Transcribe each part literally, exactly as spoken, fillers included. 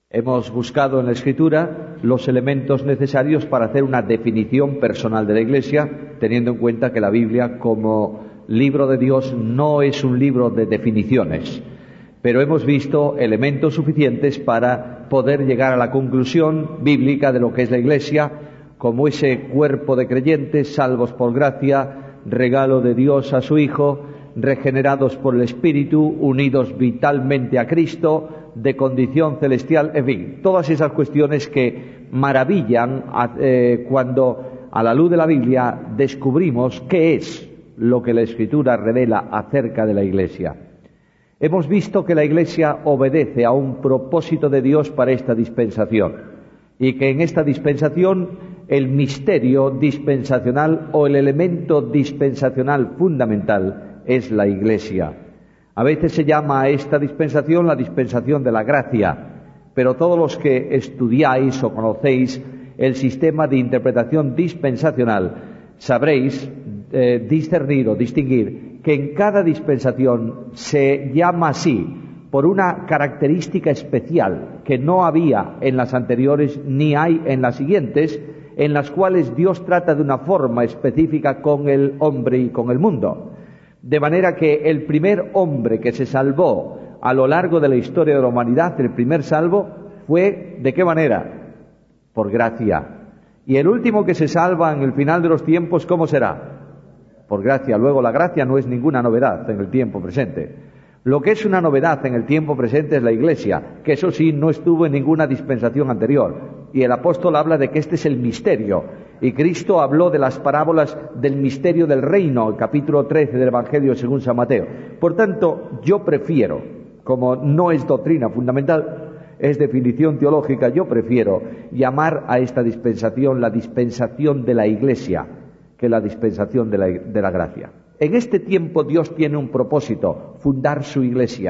Hemos buscado en la Escritura los elementos necesarios para hacer una definición personal de la Iglesia, teniendo en cuenta que la Biblia, como libro de Dios, no es un libro de definiciones, pero hemos visto elementos suficientes para poder llegar a la conclusión bíblica de lo que es la Iglesia, como ese cuerpo de creyentes, salvos por gracia, regalo de Dios a su Hijo, regenerados por el Espíritu, unidos vitalmente a Cristo, de condición celestial, en fin, todas esas cuestiones que maravillan eh, cuando a la luz de la Biblia descubrimos qué es lo que la Escritura revela acerca de la Iglesia. Hemos visto que la Iglesia obedece a un propósito de Dios para esta dispensación y que en esta dispensación el misterio dispensacional o el elemento dispensacional fundamental es la Iglesia. A veces se llama a esta dispensación la dispensación de la gracia, pero todos los que estudiáis o conocéis el sistema de interpretación dispensacional sabréis eh, discernir o distinguir que en cada dispensación se llama así por una característica especial que no había en las anteriores ni hay en las siguientes, en las cuales Dios trata de una forma específica con el hombre y con el mundo. De manera que el primer hombre que se salvó a lo largo de la historia de la humanidad, el primer salvo, fue ¿de qué manera? Por gracia. Y el último que se salva en el final de los tiempos, ¿cómo será? Por gracia. Luego, la gracia no es ninguna novedad en el tiempo presente. Lo que es una novedad en el tiempo presente es la Iglesia, que eso sí no estuvo en ninguna dispensación anterior. Y el apóstol habla de que este es el misterio. Y Cristo habló de las parábolas del misterio del reino, el capítulo trece del Evangelio según San Mateo. Por tanto, yo prefiero, como no es doctrina fundamental, es definición teológica, yo prefiero llamar a esta dispensación la dispensación de la Iglesia, que la dispensación de la, de la gracia. En este tiempo Dios tiene un propósito, fundar su Iglesia.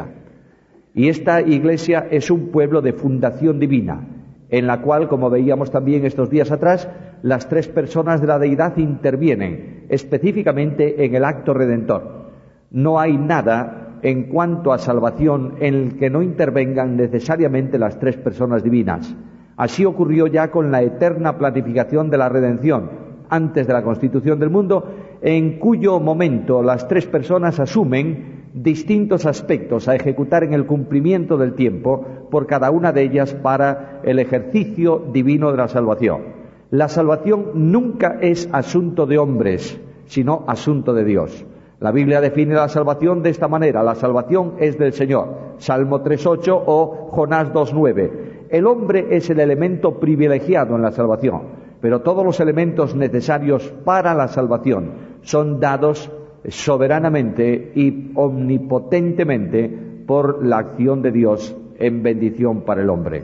Y esta Iglesia es un pueblo de fundación divina, en la cual, como veíamos también estos días atrás, las tres personas de la deidad intervienen específicamente en el acto redentor. No hay nada en cuanto a salvación en el que no intervengan necesariamente las tres personas divinas. Así ocurrió ya con la eterna planificación de la redención, antes de la constitución del mundo, en cuyo momento las tres personas asumen distintos aspectos a ejecutar en el cumplimiento del tiempo por cada una de ellas para el ejercicio divino de la salvación. La salvación nunca es asunto de hombres, sino asunto de Dios. La Biblia define la salvación de esta manera: la salvación es del Señor, Salmo tres ocho o Jonás dos nueve. El hombre es el elemento privilegiado en la salvación, pero todos los elementos necesarios para la salvación son dados soberanamente y omnipotentemente por la acción de Dios en bendición para el hombre.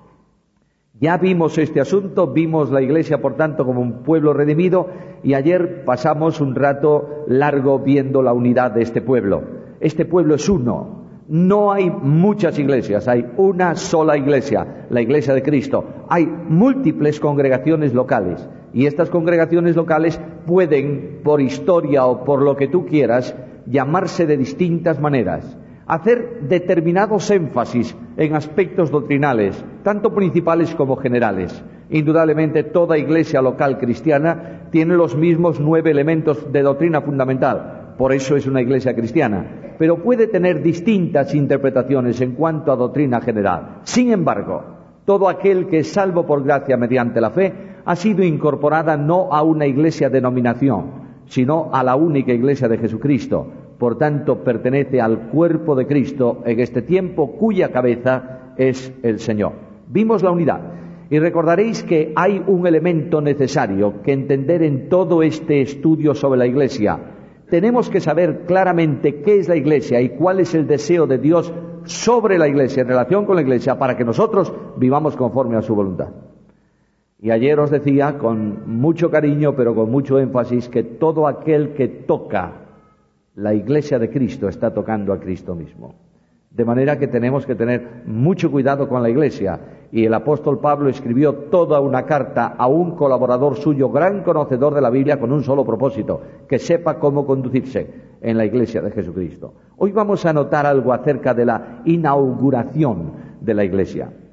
Ya vimos este asunto, vimos la Iglesia, por tanto, como un pueblo redimido, y ayer pasamos un rato largo viendo la unidad de este pueblo. Este pueblo es uno. No hay muchas iglesias, hay una sola iglesia, la Iglesia de Cristo. Hay múltiples congregaciones locales, y estas congregaciones locales pueden, por historia o por lo que tú quieras, llamarse de distintas maneras, hacer determinados énfasis en aspectos doctrinales, tanto principales como generales. Indudablemente toda iglesia local cristiana tiene los mismos nueve elementos de doctrina fundamental, por eso es una iglesia cristiana, pero puede tener distintas interpretaciones en cuanto a doctrina general. Sin embargo, todo aquel que es salvo por gracia mediante la fe ha sido incorporada no a una iglesia denominación, sino a la única iglesia de Jesucristo. Por tanto, pertenece al cuerpo de Cristo en este tiempo, cuya cabeza es el Señor. Vimos la unidad. Y recordaréis que hay un elemento necesario que entender en todo este estudio sobre la Iglesia. Tenemos que saber claramente qué es la Iglesia y cuál es el deseo de Dios sobre la Iglesia, en relación con la Iglesia, para que nosotros vivamos conforme a su voluntad. Y ayer os decía, con mucho cariño, pero con mucho énfasis, que todo aquel que toca la Iglesia de Cristo está tocando a Cristo mismo. De manera que tenemos que tener mucho cuidado con la Iglesia. Y el apóstol Pablo escribió toda una carta a un colaborador suyo, gran conocedor de la Biblia, con un solo propósito: que sepa cómo conducirse en la Iglesia de Jesucristo. Hoy vamos a notar algo acerca de la inauguración de la Iglesia.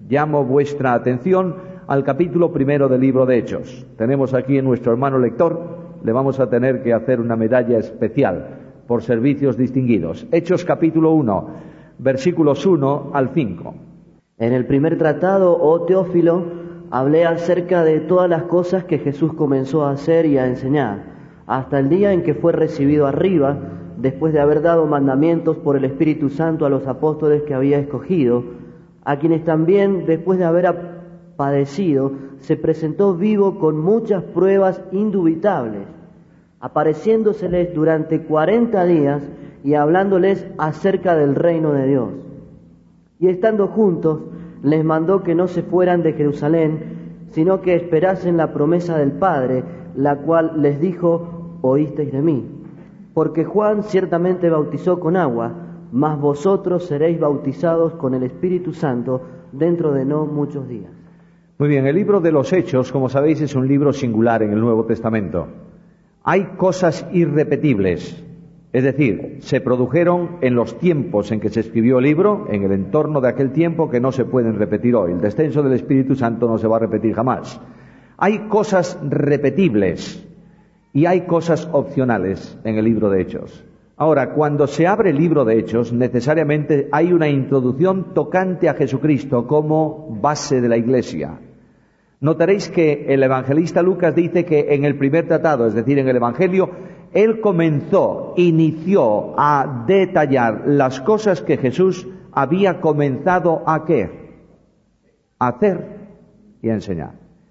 Llamo vuestra atención al capítulo primero del libro de Hechos. Tenemos aquí a nuestro hermano lector, le vamos a tener que hacer una medalla especial por servicios distinguidos. Hechos capítulo uno, versículos uno al cinco. En el primer tratado, oh Teófilo, hablé acerca de todas las cosas que Jesús comenzó a hacer y a enseñar, hasta el día en que fue recibido arriba, después de haber dado mandamientos por el Espíritu Santo a los apóstoles que había escogido, a quienes también, después de haber padecido, se presentó vivo con muchas pruebas indubitables, apareciéndoseles durante cuarenta días y hablándoles acerca del reino de Dios. Y estando juntos, les mandó que no se fueran de Jerusalén, sino que esperasen la promesa del Padre, la cual les dijo: oísteis de mí. Porque Juan ciertamente bautizó con agua, mas vosotros seréis bautizados con el Espíritu Santo dentro de no muchos días. Muy bien, el libro de los Hechos, como sabéis, es un libro singular en el Nuevo Testamento. Hay cosas irrepetibles, es decir, se produjeron en los tiempos en que se escribió el libro, en el entorno de aquel tiempo, que no se pueden repetir hoy. El descenso del Espíritu Santo no se va a repetir jamás. Hay cosas repetibles y hay cosas opcionales en el libro de Hechos. Ahora, cuando se abre el libro de Hechos, necesariamente hay una introducción tocante a Jesucristo como base de la Iglesia. Notaréis que el evangelista Lucas dice que en el primer tratado, es decir, en el Evangelio, él comenzó, inició a detallar las cosas que Jesús había comenzado a ¿qué? A hacer y a enseñar.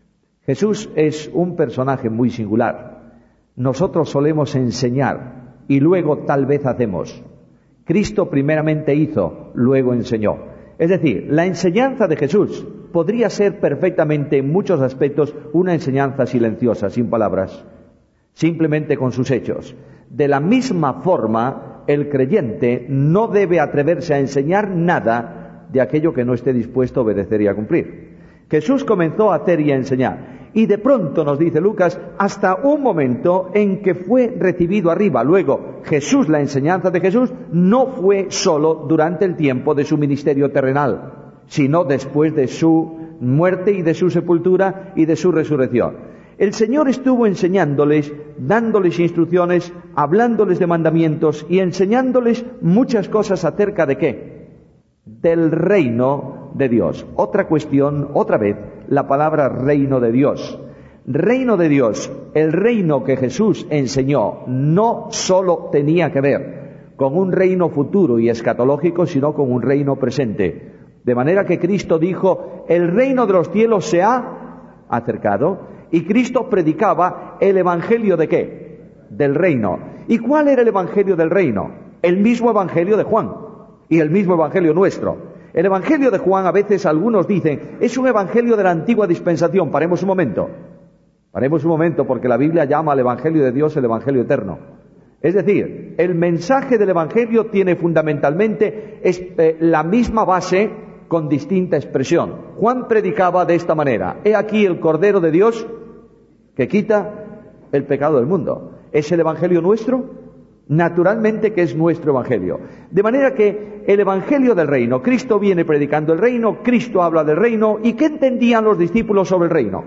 Jesús es un personaje muy singular. Nosotros solemos enseñar y luego tal vez hacemos. Cristo primeramente hizo, luego enseñó. Es decir, la enseñanza de Jesús podría ser perfectamente en muchos aspectos una enseñanza silenciosa, sin palabras, simplemente con sus hechos. De la misma forma, el creyente no debe atreverse a enseñar nada de aquello que no esté dispuesto a obedecer y a cumplir. Jesús comenzó a hacer y a enseñar. Y de pronto, nos dice Lucas, hasta un momento en que fue recibido arriba. Luego, Jesús, la enseñanza de Jesús, no fue solo durante el tiempo de su ministerio terrenal, sino después de su muerte y de su sepultura y de su resurrección. El Señor estuvo enseñándoles, dándoles instrucciones, hablándoles de mandamientos y enseñándoles muchas cosas acerca de ¿qué? Del reino de Dios. Otra cuestión, otra vez, la palabra reino de Dios. Reino de Dios, el reino que Jesús enseñó, no solo tenía que ver con un reino futuro y escatológico, sino con un reino presente. De manera que Cristo dijo: el reino de los cielos se ha acercado, y Cristo predicaba el evangelio de ¿qué? Del reino. ¿Y cuál era el evangelio del reino? El mismo evangelio de Juan y el mismo evangelio nuestro. El evangelio de Juan, a veces algunos dicen, es un evangelio de la antigua dispensación. Paremos un momento. Paremos un momento, porque la Biblia llama al evangelio de Dios el evangelio eterno. Es decir, el mensaje del evangelio tiene fundamentalmente es, eh, la misma base con distinta expresión. Juan predicaba de esta manera: he aquí el Cordero de Dios que quita el pecado del mundo. ¿Es el evangelio nuestro? Naturalmente que es nuestro evangelio. De manera que el evangelio del reino, Cristo viene predicando el reino, Cristo habla del reino. ¿Y qué entendían los discípulos sobre el reino?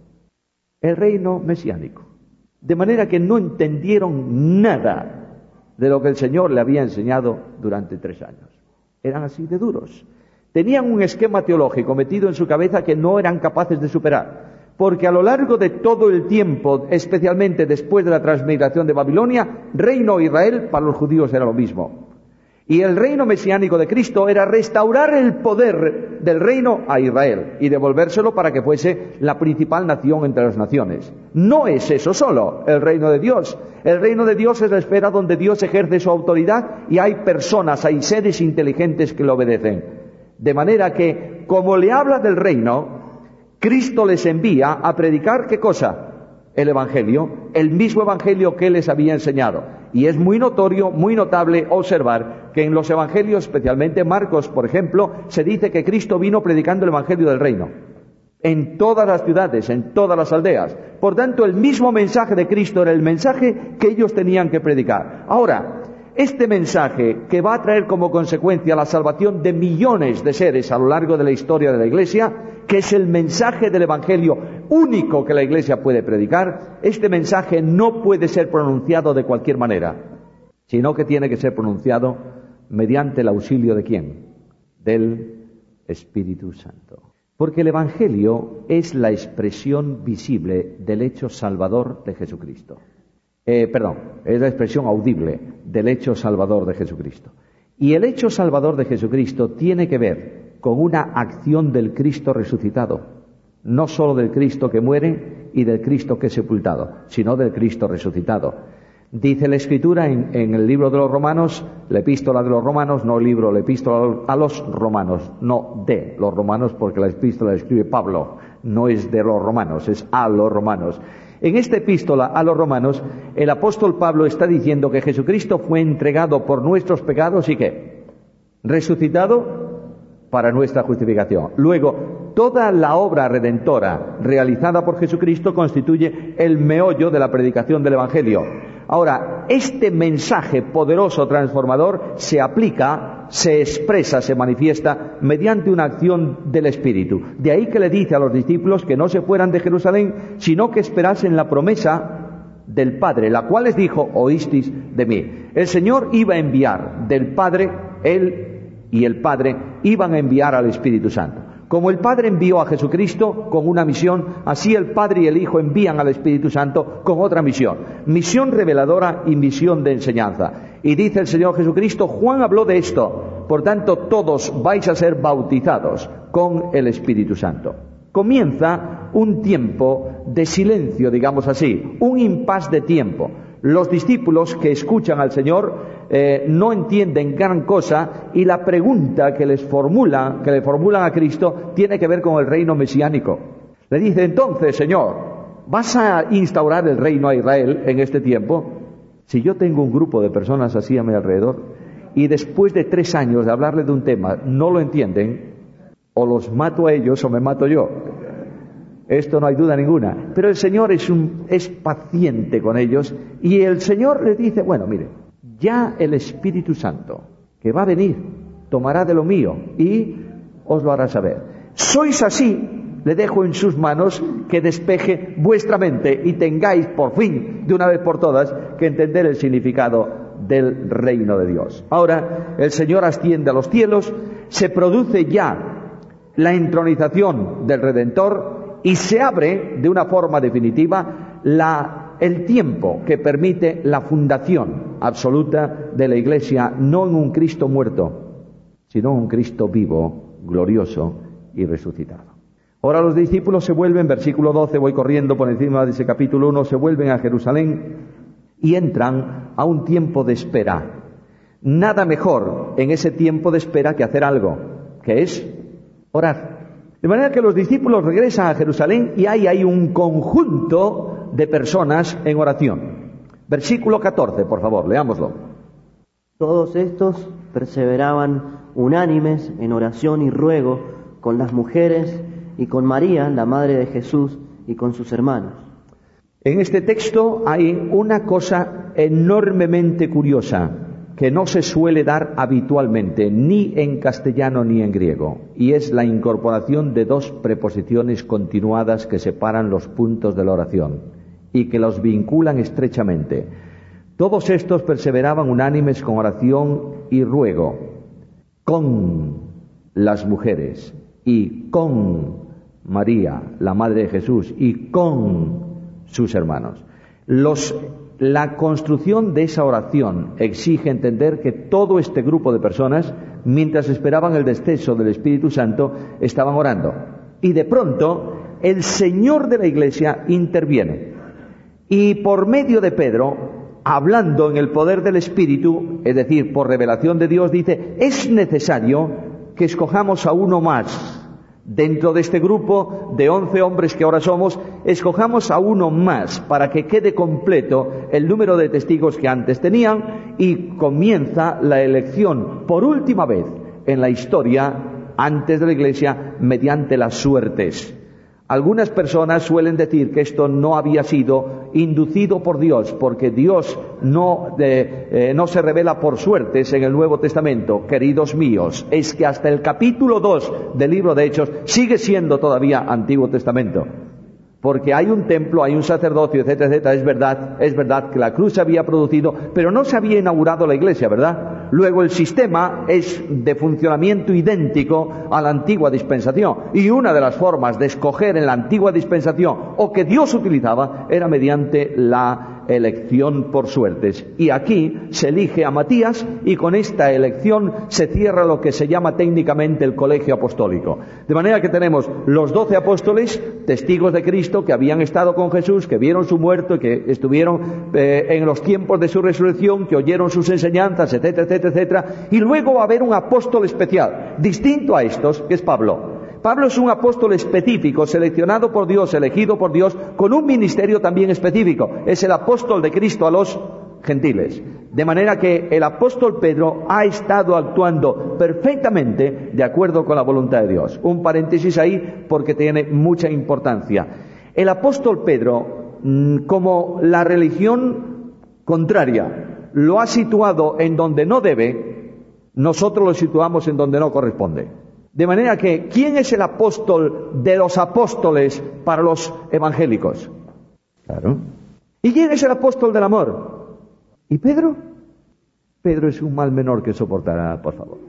El reino mesiánico. De manera que no entendieron nada de lo que el Señor le había enseñado durante tres años. Eran así de duros. Tenían un esquema teológico metido en su cabeza que no eran capaces de superar. Porque a lo largo de todo el tiempo, especialmente después de la transmigración de Babilonia, reino Israel para los judíos era lo mismo. Y el reino mesiánico de Cristo era restaurar el poder del reino a Israel y devolvérselo para que fuese la principal nación entre las naciones. No es eso solo, el reino de Dios. El reino de Dios es la esfera donde Dios ejerce su autoridad y hay personas, hay seres inteligentes que le obedecen. De manera que, como le habla del reino, Cristo les envía a predicar ¿qué cosa? El Evangelio, el mismo Evangelio que Él les había enseñado. Y es muy notorio, muy notable observar que en los Evangelios, especialmente Marcos, por ejemplo, se dice que Cristo vino predicando el Evangelio del reino. En todas las ciudades, en todas las aldeas. Por tanto, el mismo mensaje de Cristo era el mensaje que ellos tenían que predicar. Ahora, este mensaje que va a traer como consecuencia la salvación de millones de seres a lo largo de la historia de la Iglesia, que es el mensaje del Evangelio único que la Iglesia puede predicar, este mensaje no puede ser pronunciado de cualquier manera, sino que tiene que ser pronunciado mediante el auxilio ¿de quién? Del Espíritu Santo. Porque el Evangelio es la expresión visible del hecho salvador de Jesucristo. Eh, perdón, es la expresión audible del hecho salvador de Jesucristo. Y el hecho salvador de Jesucristo tiene que ver con una acción del Cristo resucitado, no solo del Cristo que muere y del Cristo que es sepultado, sino del Cristo resucitado. Dice la Escritura en, en el libro de los Romanos, la epístola de los Romanos, no el libro, la epístola a los Romanos, no de los Romanos, porque la epístola la escribe Pablo, no es de los Romanos, es a los Romanos. En esta epístola a los Romanos, el apóstol Pablo está diciendo que Jesucristo fue entregado por nuestros pecados y ¿qué? Resucitado para nuestra justificación. Luego, toda la obra redentora realizada por Jesucristo constituye el meollo de la predicación del Evangelio. Ahora, este mensaje poderoso transformador se aplica, se expresa, se manifiesta mediante una acción del Espíritu. De ahí que le dice a los discípulos que no se fueran de Jerusalén, sino que esperasen la promesa del Padre, la cual les dijo, oísteis de mí. El Señor iba a enviar del Padre, Él y el Padre iban a enviar al Espíritu Santo. Como el Padre envió a Jesucristo con una misión, así el Padre y el Hijo envían al Espíritu Santo con otra misión. Misión reveladora y misión de enseñanza. Y dice el Señor Jesucristo, Juan habló de esto, por tanto todos vais a ser bautizados con el Espíritu Santo. Comienza un tiempo de silencio, digamos así, un impas de tiempo. Los discípulos que escuchan al Señor eh, no entienden gran cosa y la pregunta que les formula, que le formulan a Cristo tiene que ver con el reino mesiánico. Le dice, entonces, Señor, ¿vas a instaurar el reino a Israel en este tiempo? Si yo tengo un grupo de personas así a mi alrededor y después de tres años de hablarle de un tema no lo entienden, o los mato a ellos o me mato yo. Esto no hay duda ninguna. Pero el Señor es, un, es paciente con ellos y el Señor les dice, bueno, mire, ya el Espíritu Santo que va a venir tomará de lo mío y os lo hará saber. Sois así, le dejo en sus manos que despeje vuestra mente y tengáis por fin, de una vez por todas, que entender el significado del reino de Dios. Ahora el Señor asciende a los cielos, se produce ya la entronización del Redentor y se abre de una forma definitiva la, el tiempo que permite la fundación absoluta de la Iglesia, no en un Cristo muerto, sino en un Cristo vivo, glorioso y resucitado. Ahora los discípulos se vuelven, versículo doce, voy corriendo por encima de ese capítulo uno, se vuelven a Jerusalén y entran a un tiempo de espera. Nada mejor en ese tiempo de espera que hacer algo, que es orar. De manera que los discípulos regresan a Jerusalén y hay, hay un conjunto de personas en oración. Versículo catorce, por favor, leámoslo. Todos estos perseveraban unánimes en oración y ruego con las mujeres y con María, la madre de Jesús, y con sus hermanos. En este texto hay una cosa enormemente curiosa que no se suele dar habitualmente, ni en castellano ni en griego, y es la incorporación de dos preposiciones continuadas que separan los puntos de la oración y que los vinculan estrechamente. Todos estos perseveraban unánimes con oración y ruego, con las mujeres y con María, la madre de Jesús, y con sus hermanos. Los La construcción de esa oración exige entender que todo este grupo de personas, mientras esperaban el descenso del Espíritu Santo, estaban orando. Y de pronto, el Señor de la Iglesia interviene. Y por medio de Pedro, hablando en el poder del Espíritu, es decir, por revelación de Dios, dice, es necesario que escojamos a uno más. Dentro de este grupo de once hombres que ahora somos, escojamos a uno más para que quede completo el número de testigos que antes tenían y comienza la elección por última vez en la historia antes de la Iglesia mediante las suertes. Algunas personas suelen decir que esto no había sido inducido por Dios, porque Dios no, de, eh, no se revela por suertes en el Nuevo Testamento. Queridos míos, es que hasta el capítulo dos del libro de Hechos sigue siendo todavía Antiguo Testamento. Porque hay un templo, hay un sacerdocio, etcétera, etcétera. Es verdad, es verdad que la cruz se había producido, pero no se había inaugurado la iglesia, ¿verdad? Luego el sistema es de funcionamiento idéntico a la antigua dispensación. Y una de las formas de escoger en la antigua dispensación, o que Dios utilizaba, era mediante la elección por suertes. Y aquí se elige a Matías, y con esta elección se cierra lo que se llama técnicamente el colegio apostólico. De manera que tenemos los doce apóstoles, testigos de Cristo, que habían estado con Jesús, que vieron su muerto, que estuvieron eh, en los tiempos de su resurrección, que oyeron sus enseñanzas, etcétera, etcétera, etcétera. Y luego va a haber un apóstol especial, distinto a estos, que es Pablo. Pablo es un apóstol específico, seleccionado por Dios, elegido por Dios, con un ministerio también específico. Es el apóstol de Cristo a los gentiles. De manera que el apóstol Pedro ha estado actuando perfectamente de acuerdo con la voluntad de Dios. Un paréntesis ahí porque tiene mucha importancia. El apóstol Pedro, como la religión contraria lo ha situado en donde no debe, nosotros lo situamos en donde no corresponde. De manera que, ¿quién es el apóstol de los apóstoles para los evangélicos? Claro. ¿Y quién es el apóstol del amor? ¿Y Pedro? Pedro es un mal menor que soportará, por favor.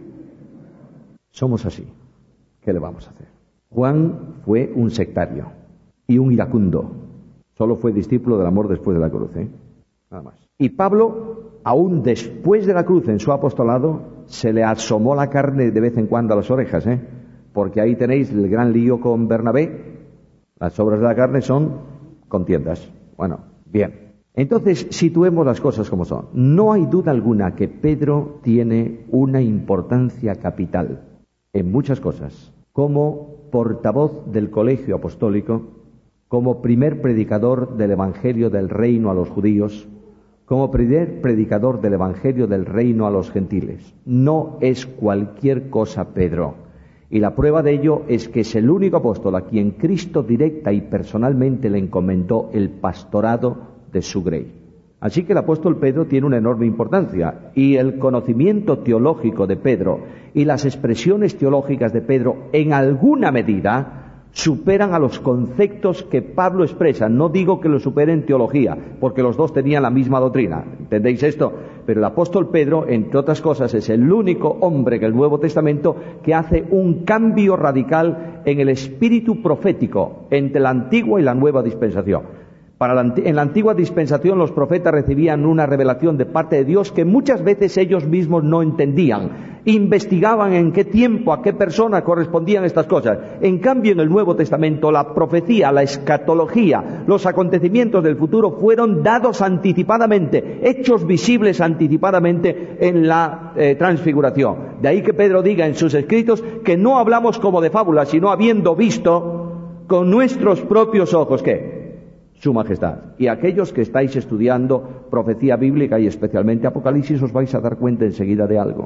Somos así. ¿Qué le vamos a hacer? Juan fue un sectario y un iracundo. Solo fue discípulo del amor después de la cruz, ¿eh? Nada más. Y Pablo, aún después de la cruz en su apostolado, se le asomó la carne de vez en cuando a las orejas, ¿eh? Porque ahí tenéis el gran lío con Bernabé. Las obras de la carne son contiendas. Bueno, bien. Entonces, situemos las cosas como son. No hay duda alguna que Pedro tiene una importancia capital en muchas cosas. Como portavoz del colegio apostólico, como primer predicador del evangelio del reino a los judíos, como primer predicador del evangelio del reino a los gentiles. No es cualquier cosa Pedro. Y la prueba de ello es que es el único apóstol a quien Cristo directa y personalmente le encomendó el pastorado de su grey. Así que el apóstol Pedro tiene una enorme importancia, y el conocimiento teológico de Pedro y las expresiones teológicas de Pedro en alguna medida superan a los conceptos que Pablo expresa. No digo que lo superen en teología, porque los dos tenían la misma doctrina, ¿entendéis esto? Pero el apóstol Pedro, entre otras cosas, es el único hombre en el Nuevo Testamento que hace un cambio radical en el espíritu profético entre la antigua y la nueva dispensación. Para la, en la antigua dispensación los profetas recibían una revelación de parte de Dios que muchas veces ellos mismos no entendían. Investigaban en qué tiempo, a qué persona correspondían estas cosas. En cambio, en el Nuevo Testamento, la profecía, la escatología, los acontecimientos del futuro fueron dados anticipadamente, hechos visibles anticipadamente en la eh, transfiguración. De ahí que Pedro diga en sus escritos que no hablamos como de fábulas, sino habiendo visto con nuestros propios ojos, ¿qué? Su majestad. Y aquellos que estáis estudiando profecía bíblica y especialmente Apocalipsis, os vais a dar cuenta enseguida de algo.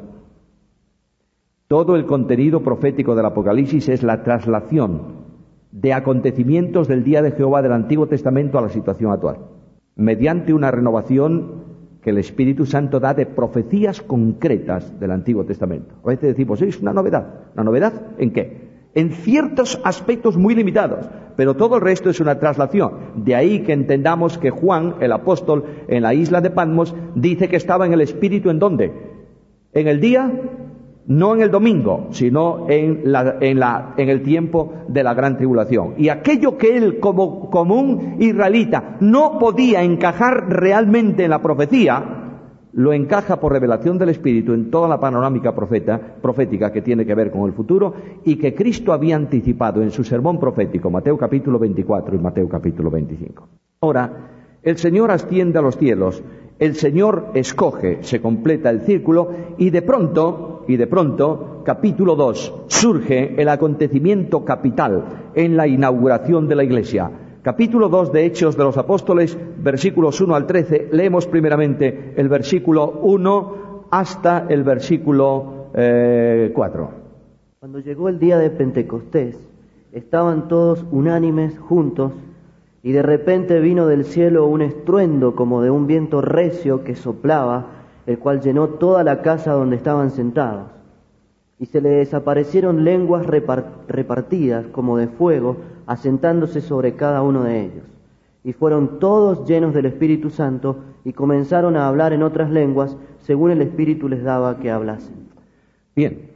Todo el contenido profético del Apocalipsis es la traslación de acontecimientos del día de Jehová del Antiguo Testamento a la situación actual, mediante una renovación que el Espíritu Santo da de profecías concretas del Antiguo Testamento. A veces decimos, es una novedad. ¿Una novedad en qué? En ciertos aspectos muy limitados, pero todo el resto es una traslación. De ahí que entendamos que Juan, el apóstol, en la isla de Patmos, dice que estaba en el Espíritu, ¿en dónde? En el día, no en el domingo, sino en, la, en, la, en el tiempo de la gran tribulación. Y aquello que él, como, como un israelita, no podía encajar realmente en la profecía, lo encaja por revelación del Espíritu en toda la panorámica profeta, profética que tiene que ver con el futuro y que Cristo había anticipado en su sermón profético, Mateo capítulo veinticuatro y Mateo capítulo veinticinco. Ahora, el Señor asciende a los cielos, el Señor escoge, se completa el círculo y de pronto, y de pronto, capítulo dos, surge el acontecimiento capital en la inauguración de la Iglesia. Capítulo dos de Hechos de los Apóstoles, versículos uno al trece, leemos primeramente el versículo uno hasta el versículo eh, cuatro. Cuando llegó el día de Pentecostés, estaban todos unánimes juntos, y de repente vino del cielo un estruendo como de un viento recio que soplaba, el cual llenó toda la casa donde estaban sentados. Y se le desaparecieron lenguas repartidas como de fuego, asentándose sobre cada uno de ellos. Y fueron todos llenos del Espíritu Santo y comenzaron a hablar en otras lenguas, según el Espíritu les daba que hablasen. Bien,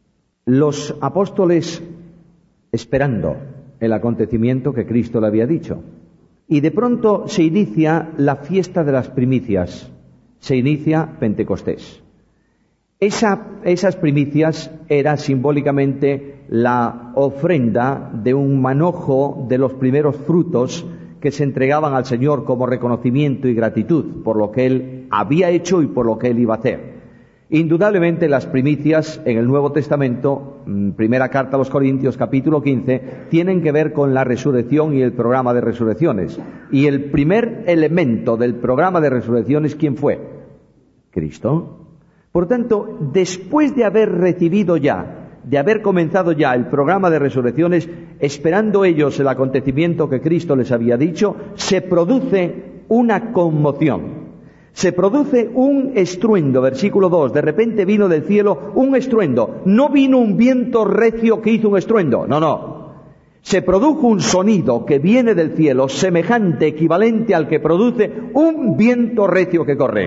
los apóstoles esperando el acontecimiento que Cristo le había dicho. Y de pronto se inicia la fiesta de las primicias, se inicia Pentecostés. Esa, esas primicias era simbólicamente la ofrenda de un manojo de los primeros frutos que se entregaban al Señor como reconocimiento y gratitud por lo que Él había hecho y por lo que Él iba a hacer. Indudablemente las primicias en el Nuevo Testamento, primera carta a los Corintios, capítulo quince, tienen que ver con la resurrección y el programa de resurrecciones. Y el primer elemento del programa de resurrecciones, ¿quién fue? Cristo. Por tanto, después de haber recibido ya, de haber comenzado ya el programa de resurrecciones, esperando ellos el acontecimiento que Cristo les había dicho, se produce una conmoción. Se produce un estruendo, versículo dos, de repente vino del cielo un estruendo. No vino un viento recio que hizo un estruendo, no, no. Se produjo un sonido que viene del cielo, semejante, equivalente al que produce un viento recio que corre.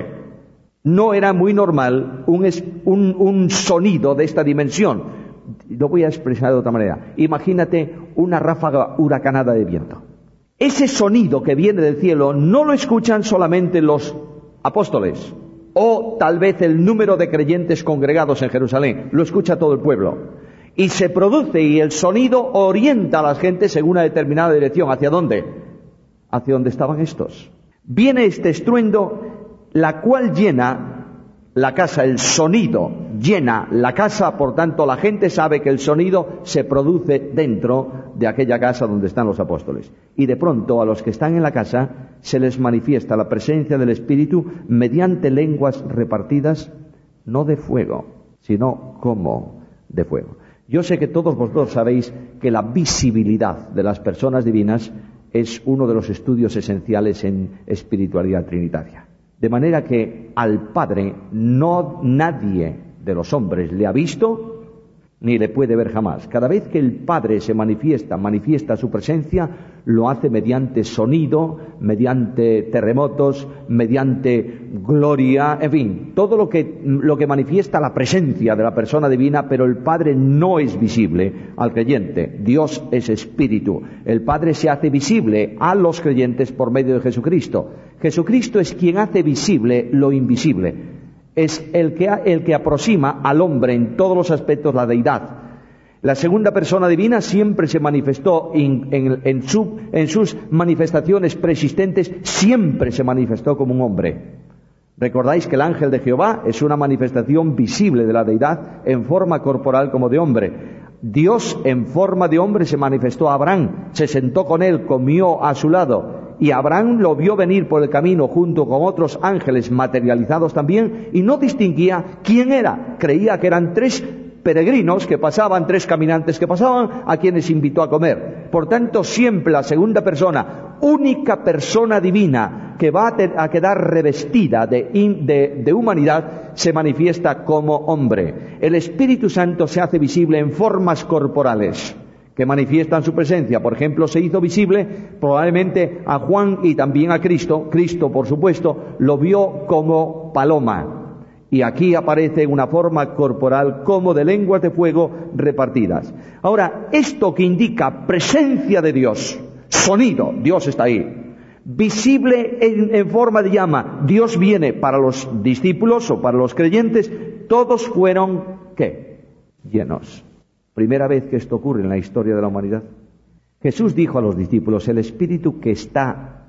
No era muy normal un, un, un sonido de esta dimensión. Lo voy a expresar de otra manera. Imagínate una ráfaga huracanada de viento. Ese sonido que viene del cielo no lo escuchan solamente los apóstoles, o tal vez el número de creyentes congregados en Jerusalén, lo escucha todo el pueblo. Y se produce y el sonido orienta a la gente según una determinada dirección. ¿Hacia dónde? Hacia donde estaban estos. Viene este estruendo, la cual llena la casa, el sonido llena la casa, por tanto la gente sabe que el sonido se produce dentro de aquella casa donde están los apóstoles. Y de pronto a los que están en la casa se les manifiesta la presencia del Espíritu mediante lenguas repartidas, no de fuego, sino como de fuego. Yo sé que todos vosotros sabéis que la visibilidad de las personas divinas es uno de los estudios esenciales en espiritualidad trinitaria. De manera que al Padre no nadie de los hombres le ha visto ni le puede ver jamás. Cada vez que el Padre se manifiesta, manifiesta su presencia, lo hace mediante sonido, mediante terremotos, mediante gloria, en fin, todo lo que, lo que manifiesta la presencia de la persona divina, pero el Padre no es visible al creyente. Dios es espíritu. El Padre se hace visible a los creyentes por medio de Jesucristo. Jesucristo es quien hace visible lo invisible. Es el que, el que aproxima al hombre en todos los aspectos la deidad. La segunda persona divina siempre se manifestó en, en, en, su, en sus manifestaciones preexistentes, siempre se manifestó como un hombre. Recordáis que el ángel de Jehová es una manifestación visible de la deidad en forma corporal como de hombre. Dios en forma de hombre se manifestó a Abraham, se sentó con él, comió a su lado. Y Abraham lo vio venir por el camino junto con otros ángeles materializados también y no distinguía quién era. Creía que eran tres peregrinos que pasaban, tres caminantes que pasaban, a quienes invitó a comer. Por tanto, siempre la segunda persona, única persona divina que va a, te- a quedar revestida de, in- de, de humanidad, se manifiesta como hombre. El Espíritu Santo se hace visible en formas corporales que manifiestan su presencia. Por ejemplo, se hizo visible probablemente a Juan y también a Cristo. Cristo, por supuesto, lo vio como paloma. Y aquí aparece una forma corporal como de lenguas de fuego repartidas. Ahora, esto que indica presencia de Dios, sonido, Dios está ahí. Visible en, en forma de llama, Dios viene para los discípulos o para los creyentes, todos fueron, ¿qué? Llenos. Primera vez que esto ocurre en la historia de la humanidad. Jesús dijo a los discípulos, el Espíritu que está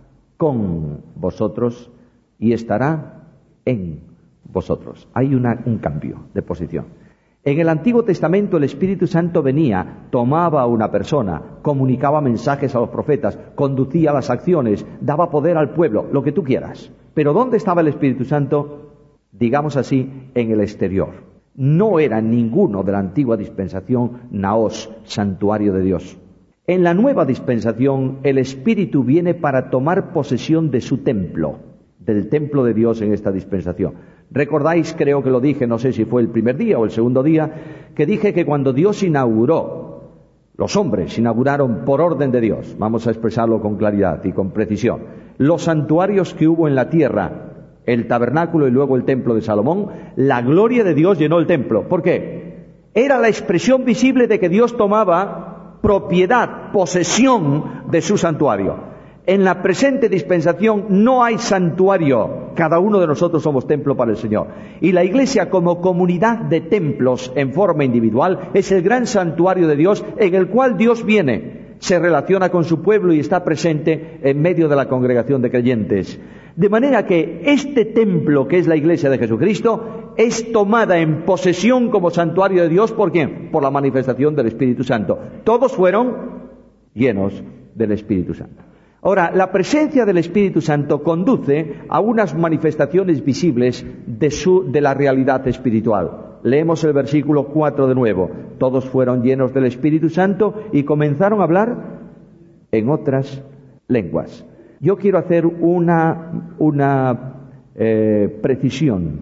con vosotros y estará en vosotros. Hay una, un cambio de posición. En el Antiguo Testamento el Espíritu Santo venía, tomaba a una persona, comunicaba mensajes a los profetas, conducía las acciones, daba poder al pueblo, lo que tú quieras. Pero ¿dónde estaba el Espíritu Santo? Digamos así, en el exterior. No era ninguno de la antigua dispensación naos, santuario de Dios. En la nueva dispensación, el Espíritu viene para tomar posesión de su templo, del templo de Dios en esta dispensación. Recordáis, creo que lo dije, no sé si fue el primer día o el segundo día, que dije que cuando Dios inauguró, los hombres inauguraron por orden de Dios, vamos a expresarlo con claridad y con precisión, los santuarios que hubo en la tierra, el tabernáculo y luego el templo de Salomón, la gloria de Dios llenó el templo. ¿Por qué? Era la expresión visible de que Dios tomaba propiedad, posesión de su santuario. En la presente dispensación no hay santuario, cada uno de nosotros somos templo para el Señor. Y la Iglesia, como comunidad de templos en forma individual, es el gran santuario de Dios en el cual Dios viene, se relaciona con su pueblo y está presente en medio de la congregación de creyentes. De manera que este templo, que es la Iglesia de Jesucristo, es tomada en posesión como santuario de Dios. ¿Por quién? Por la manifestación del Espíritu Santo. Todos fueron llenos del Espíritu Santo. Ahora, la presencia del Espíritu Santo conduce a unas manifestaciones visibles de, su, de la realidad espiritual. Leemos el versículo cuatro de nuevo. Todos fueron llenos del Espíritu Santo y comenzaron a hablar en otras lenguas. Yo quiero hacer una, una eh, precisión.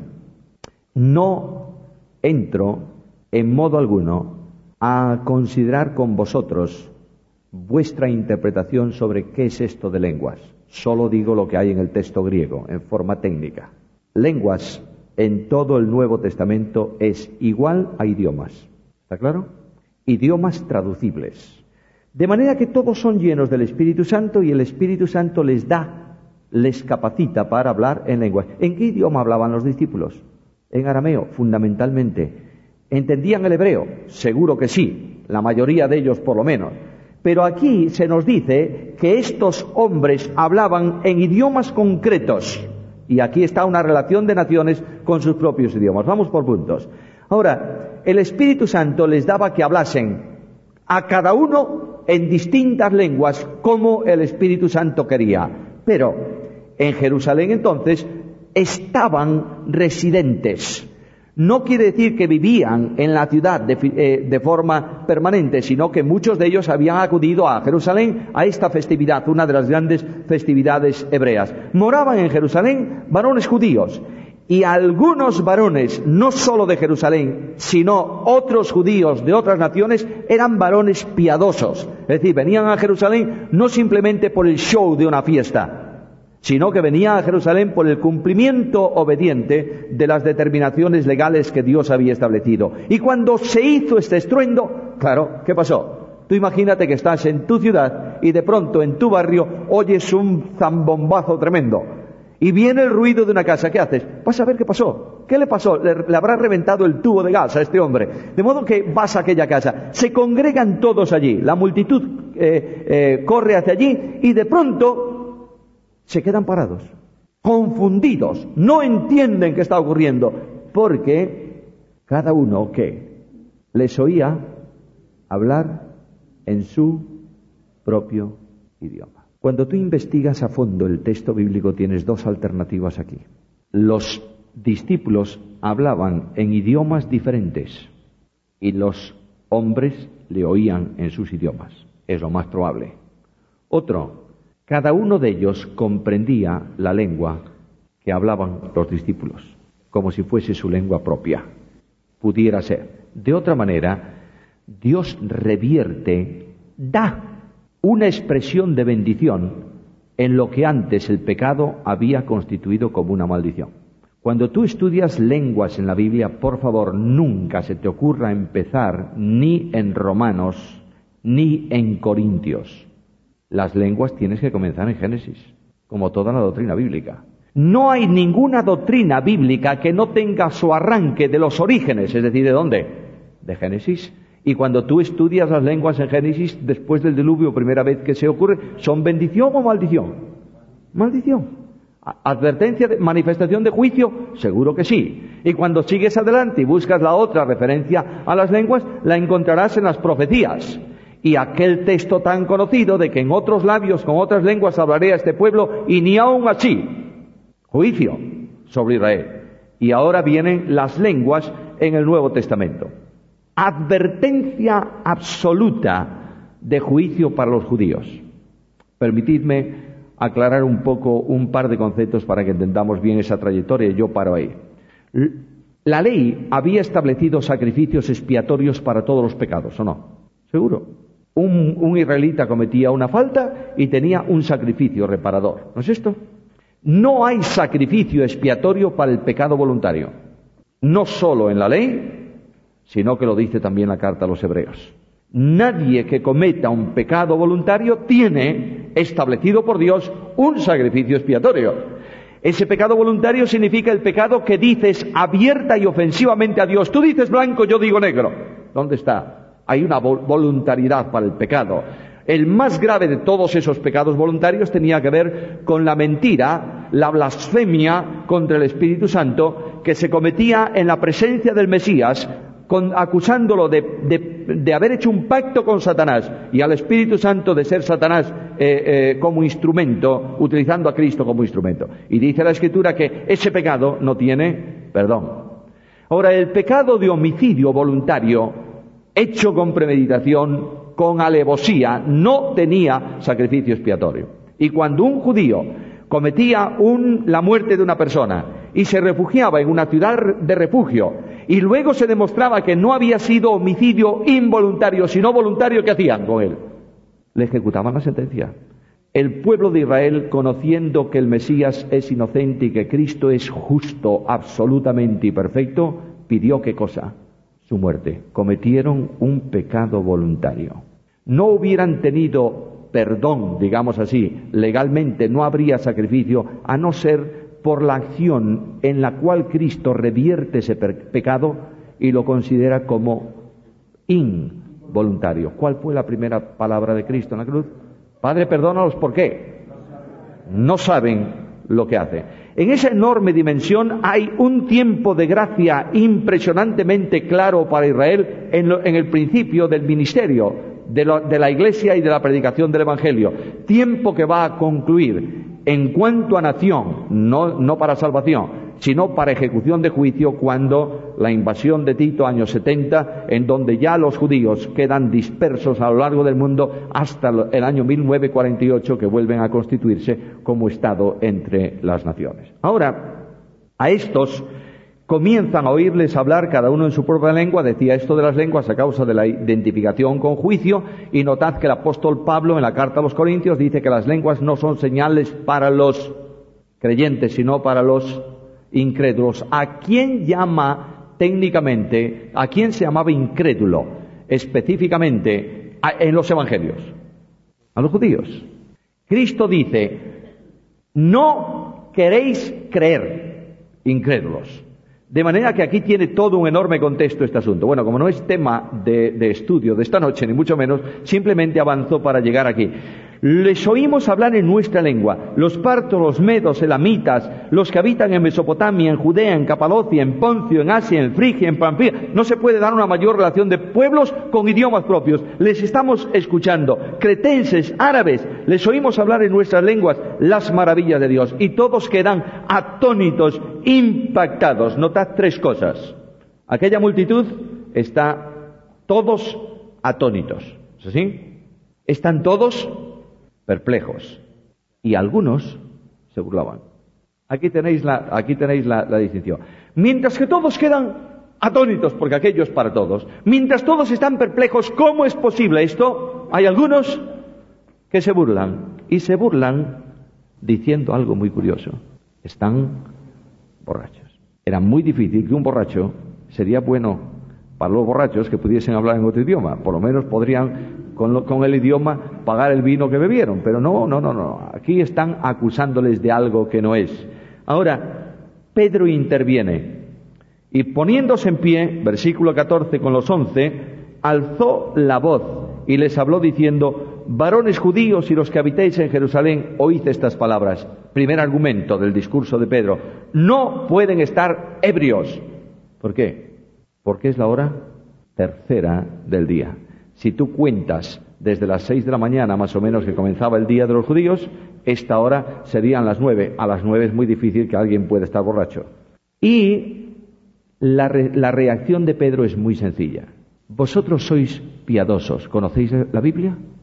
No entro en modo alguno a considerar con vosotros vuestra interpretación sobre qué es esto de lenguas. Solo digo lo que hay en el texto griego, en forma técnica. Lenguas en todo el Nuevo Testamento es igual a idiomas. ¿Está claro? Idiomas traducibles. De manera que todos son llenos del Espíritu Santo y el Espíritu Santo les da, les capacita para hablar en lenguas. ¿En qué idioma hablaban los discípulos? En arameo, fundamentalmente. ¿Entendían el hebreo? Seguro que sí, la mayoría de ellos por lo menos. Pero aquí se nos dice que estos hombres hablaban en idiomas concretos. Y aquí está una relación de naciones con sus propios idiomas. Vamos por puntos. Ahora, el Espíritu Santo les daba que hablasen a cada uno en distintas lenguas como el Espíritu Santo quería. Pero en Jerusalén entonces estaban residentes. No quiere decir que vivían en la ciudad de, eh, de forma permanente, sino que muchos de ellos habían acudido a Jerusalén a esta festividad, una de las grandes festividades hebreas. Moraban en Jerusalén varones judíos y algunos varones, no solo de Jerusalén, sino otros judíos de otras naciones, eran varones piadosos. Es decir, venían a Jerusalén no simplemente por el show de una fiesta, sino que venía a Jerusalén por el cumplimiento obediente de las determinaciones legales que Dios había establecido. Y cuando se hizo este estruendo, claro, ¿qué pasó? Tú imagínate que estás en tu ciudad y de pronto en tu barrio oyes un zambombazo tremendo. Y viene el ruido de una casa. ¿Qué haces? Vas a ver qué pasó. ¿Qué le pasó? Le, le habrá reventado el tubo de gas a este hombre. De modo que vas a aquella casa. Se congregan todos allí. La multitud eh, eh, corre hacia allí y de pronto se quedan parados, confundidos, no entienden qué está ocurriendo, porque cada uno que les oía hablar en su propio idioma. Cuando tú investigas a fondo el texto bíblico tienes dos alternativas aquí. Los discípulos hablaban en idiomas diferentes y los hombres le oían en sus idiomas. Es lo más probable. Otro, cada uno de ellos comprendía la lengua que hablaban los discípulos, como si fuese su lengua propia. Pudiera ser. De otra manera, Dios revierte, da una expresión de bendición en lo que antes el pecado había constituido como una maldición. Cuando tú estudias lenguas en la Biblia, por favor, nunca se te ocurra empezar ni en Romanos ni en Corintios. Las lenguas tienes que comenzar en Génesis, como toda la doctrina bíblica. No hay ninguna doctrina bíblica que no tenga su arranque de los orígenes, es decir, ¿de dónde? De Génesis. Y cuando tú estudias las lenguas en Génesis, después del diluvio, primera vez que se ocurre, ¿son bendición o maldición? Maldición. ¿Advertencia, de, manifestación de juicio? Seguro que sí. Y cuando sigues adelante y buscas la otra referencia a las lenguas, la encontrarás en las profecías. Y aquel texto tan conocido de que en otros labios, con otras lenguas hablaré a este pueblo, y ni aun así, juicio sobre Israel. Y ahora vienen las lenguas en el Nuevo Testamento. Advertencia absoluta de juicio para los judíos. Permitidme aclarar un poco un par de conceptos para que entendamos bien esa trayectoria. Yo paro ahí. La ley había establecido sacrificios expiatorios para todos los pecados, ¿o no? Seguro. Un, un israelita cometía una falta y tenía un sacrificio reparador. ¿No es esto? No hay sacrificio expiatorio para el pecado voluntario. No solo en la ley, sino que lo dice también la carta a los hebreos. Nadie que cometa un pecado voluntario tiene establecido por Dios un sacrificio expiatorio. Ese pecado voluntario significa el pecado que dices abierta y ofensivamente a Dios. Tú dices blanco, yo digo negro. ¿Dónde está? Hay una voluntariedad para el pecado. El más grave de todos esos pecados voluntarios tenía que ver con la mentira, la blasfemia contra el Espíritu Santo que se cometía en la presencia del Mesías, con, acusándolo de, de, de haber hecho un pacto con Satanás y al Espíritu Santo de ser Satanás eh, eh, como instrumento, utilizando a Cristo como instrumento. Y dice la Escritura que ese pecado no tiene perdón. Ahora, el pecado de homicidio voluntario hecho con premeditación, con alevosía, no tenía sacrificio expiatorio. Y cuando un judío cometía un, la muerte de una persona y se refugiaba en una ciudad de refugio y luego se demostraba que no había sido homicidio involuntario, sino voluntario, ¿qué hacían con él? Le ejecutaban la sentencia. El pueblo de Israel, conociendo que el Mesías es inocente y que Cristo es justo, absolutamente y perfecto, pidió ¿qué cosa? Su muerte. Cometieron un pecado voluntario. No hubieran tenido perdón, digamos así, legalmente no habría sacrificio, a no ser por la acción en la cual Cristo revierte ese pecado y lo considera como involuntario. ¿Cuál fue la primera palabra de Cristo en la cruz? Padre, perdónalos, ¿por qué? No saben lo que hace. En esa enorme dimensión hay un tiempo de gracia impresionantemente claro para Israel en, lo, en el principio del ministerio de, lo, de la Iglesia y de la predicación del Evangelio. Tiempo que va a concluir en cuanto a nación, no, no para salvación, sino para ejecución de juicio, cuando la invasión de Tito, años setenta, en donde ya los judíos quedan dispersos a lo largo del mundo hasta el año mil novecientos cuarenta y ocho, que vuelven a constituirse como Estado entre las naciones. Ahora, a estos comienzan a oírles hablar cada uno en su propia lengua. Decía esto de las lenguas a causa de la identificación con juicio, y notad que el apóstol Pablo en la carta a los Corintios dice que las lenguas no son señales para los creyentes, sino para los incrédulos. ¿A quién llama técnicamente, a quién se llamaba incrédulo específicamente a, en los evangelios? A los judíos. Cristo dice, no queréis creer, incrédulos. De manera que aquí tiene todo un enorme contexto este asunto. Bueno, como no es tema de, de estudio de esta noche, ni mucho menos, simplemente avanzó para llegar aquí. Les oímos hablar en nuestra lengua, los partos, los medos, elamitas, los que habitan en Mesopotamia, en Judea, en Capadocia, en Poncio, en Asia, en Frigia, en Panfilia. No se puede dar una mayor relación de pueblos con idiomas propios. Les estamos escuchando. Cretenses, árabes, les oímos hablar en nuestras lenguas las maravillas de Dios. Y todos quedan atónitos, impactados. Notad tres cosas. Aquella multitud está todos atónitos. ¿Es así? Están todos perplejos, y algunos se burlaban. Aquí tenéis la, aquí tenéis la, la distinción. Mientras que todos quedan atónitos, porque aquello es para todos, mientras todos están perplejos, ¿cómo es posible esto? Hay algunos que se burlan, y se burlan diciendo algo muy curioso: están borrachos. Era muy difícil que un borracho, sería bueno para los borrachos que pudiesen hablar en otro idioma, por lo menos podrían Con, lo, con el idioma pagar el vino que bebieron, pero no, no, no, no, aquí están acusándoles de algo que no es. Ahora, Pedro interviene, y poniéndose en pie, versículo catorce con los once, alzó la voz y les habló diciendo: varones judíos y los que habitáis en Jerusalén, oíd estas palabras. Primer argumento del discurso de Pedro: no pueden estar ebrios. ¿Por qué? Porque es la hora tercera del día. Si tú cuentas desde las seis de la mañana, más o menos, que comenzaba el día de los judíos, esta hora serían las nueve. A las nueve es muy difícil que alguien pueda estar borracho. Y la, re, la reacción de Pedro es muy sencilla. Vosotros sois piadosos. ¿Conocéis la Biblia?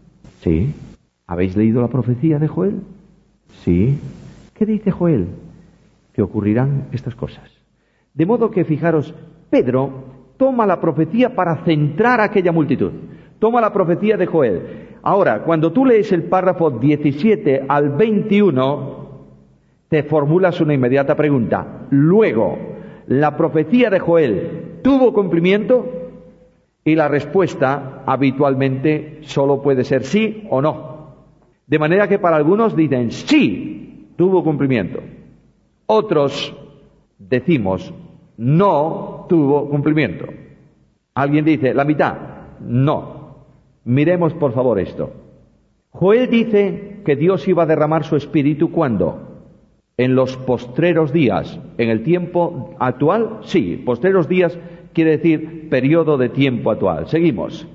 Sí. ¿Habéis leído la profecía de Joel? Sí. ¿Qué dice Joel? Que ocurrirán estas cosas. De modo que, fijaros, Pedro toma la profecía para centrar a aquella multitud. Toma la profecía de Joel. Ahora, cuando tú lees el párrafo diecisiete al veintiuno, te formulas una inmediata pregunta. Luego, ¿la profecía de Joel tuvo cumplimiento? Y la respuesta habitualmente solo puede ser sí o no. De manera que para algunos dicen sí, tuvo cumplimiento. Otros decimos no tuvo cumplimiento. Alguien dice la mitad. No. Miremos por favor esto. Joel dice que Dios iba a derramar su espíritu ¿cuándo? En los postreros días. En el tiempo actual, sí. Postreros días quiere decir periodo de tiempo actual. Seguimos.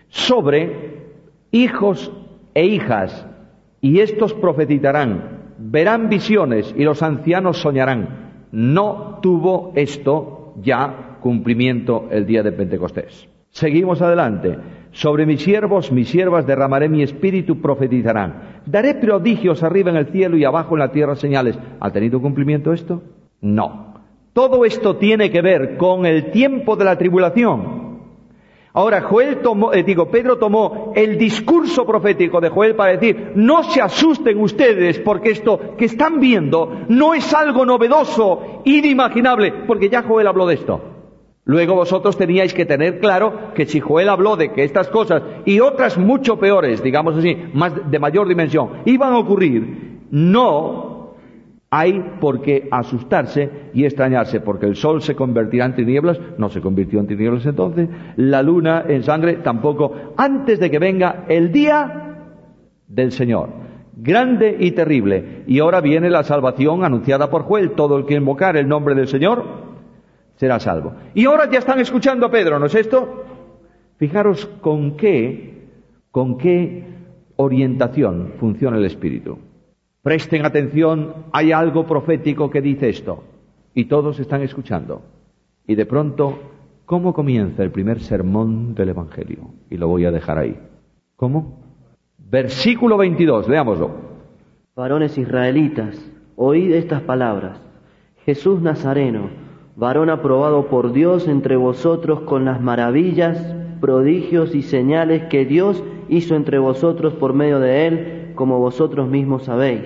Sobre hijos e hijas, y estos profetizarán, verán visiones, y los ancianos soñarán. No tuvo esto ya cumplimiento el día de Pentecostés. Seguimos adelante. Sobre mis siervos, mis siervas derramaré mi espíritu, profetizarán. Daré prodigios arriba en el cielo y abajo en la tierra señales. ¿Ha tenido cumplimiento esto? No. Todo esto tiene que ver con el tiempo de la tribulación. Ahora, Joel tomó, eh, digo, Pedro tomó el discurso profético de Joel para decir, no se asusten ustedes porque esto que están viendo no es algo novedoso, inimaginable, porque ya Joel habló de esto. Luego vosotros teníais que tener claro que si Joel habló de que estas cosas y otras mucho peores, digamos así, más de mayor dimensión, iban a ocurrir, no hay por qué asustarse y extrañarse, porque el sol se convertirá en tinieblas, no se convirtió en tinieblas entonces, la luna en sangre tampoco, antes de que venga el día del Señor, grande y terrible. Y ahora viene la salvación anunciada por Joel, todo el que invocar el nombre del Señor será salvo. Y ahora ya están escuchando a Pedro, ¿no es esto? Fijaros con qué, con qué orientación funciona el Espíritu. Presten atención, hay algo profético que dice esto. Y todos están escuchando. Y de pronto, ¿cómo comienza el primer sermón del Evangelio? Y lo voy a dejar ahí. ¿Cómo? Versículo veintidós, leámoslo. Varones israelitas, oíd estas palabras. Jesús Nazareno, varón aprobado por Dios entre vosotros con las maravillas, prodigios y señales que Dios hizo entre vosotros por medio de él, como vosotros mismos sabéis.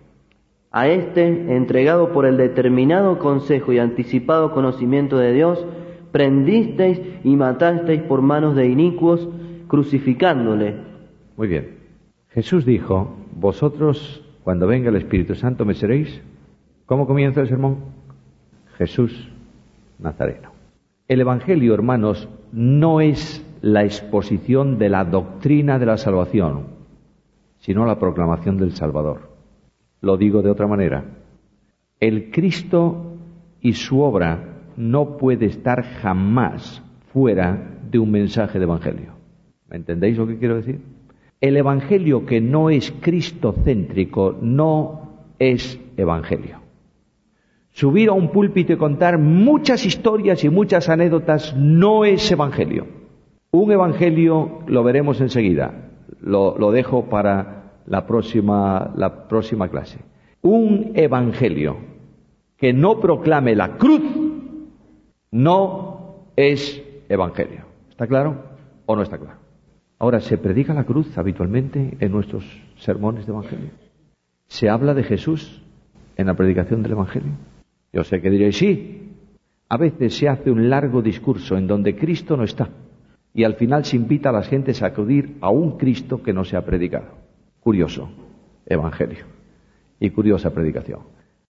A éste, entregado por el determinado consejo y anticipado conocimiento de Dios, prendisteis y matasteis por manos de inicuos, crucificándole. Muy bien. Jesús dijo, vosotros, cuando venga el Espíritu Santo, me seréis. ¿Cómo comienza el sermón? Jesús Nazareno. El Evangelio, hermanos, no es la exposición de la doctrina de la salvación, sino la proclamación del Salvador. Lo digo de otra manera. El Cristo y su obra no puede estar jamás fuera de un mensaje de Evangelio. ¿Me entendéis lo que quiero decir? El Evangelio que no es cristocéntrico no es Evangelio. Subir a un púlpito y contar muchas historias y muchas anécdotas no es Evangelio. Un Evangelio, lo veremos enseguida, lo, lo dejo para la próxima, la próxima clase. Un Evangelio que no proclame la cruz no es Evangelio. ¿Está claro o no está claro? Ahora, ¿se predica la cruz habitualmente en nuestros sermones de Evangelio? ¿Se habla de Jesús en la predicación del Evangelio? Yo sé que diréis sí. A veces se hace un largo discurso en donde Cristo no está y al final se invita a las gentes a acudir a un Cristo que no se ha predicado. Curioso Evangelio y curiosa predicación.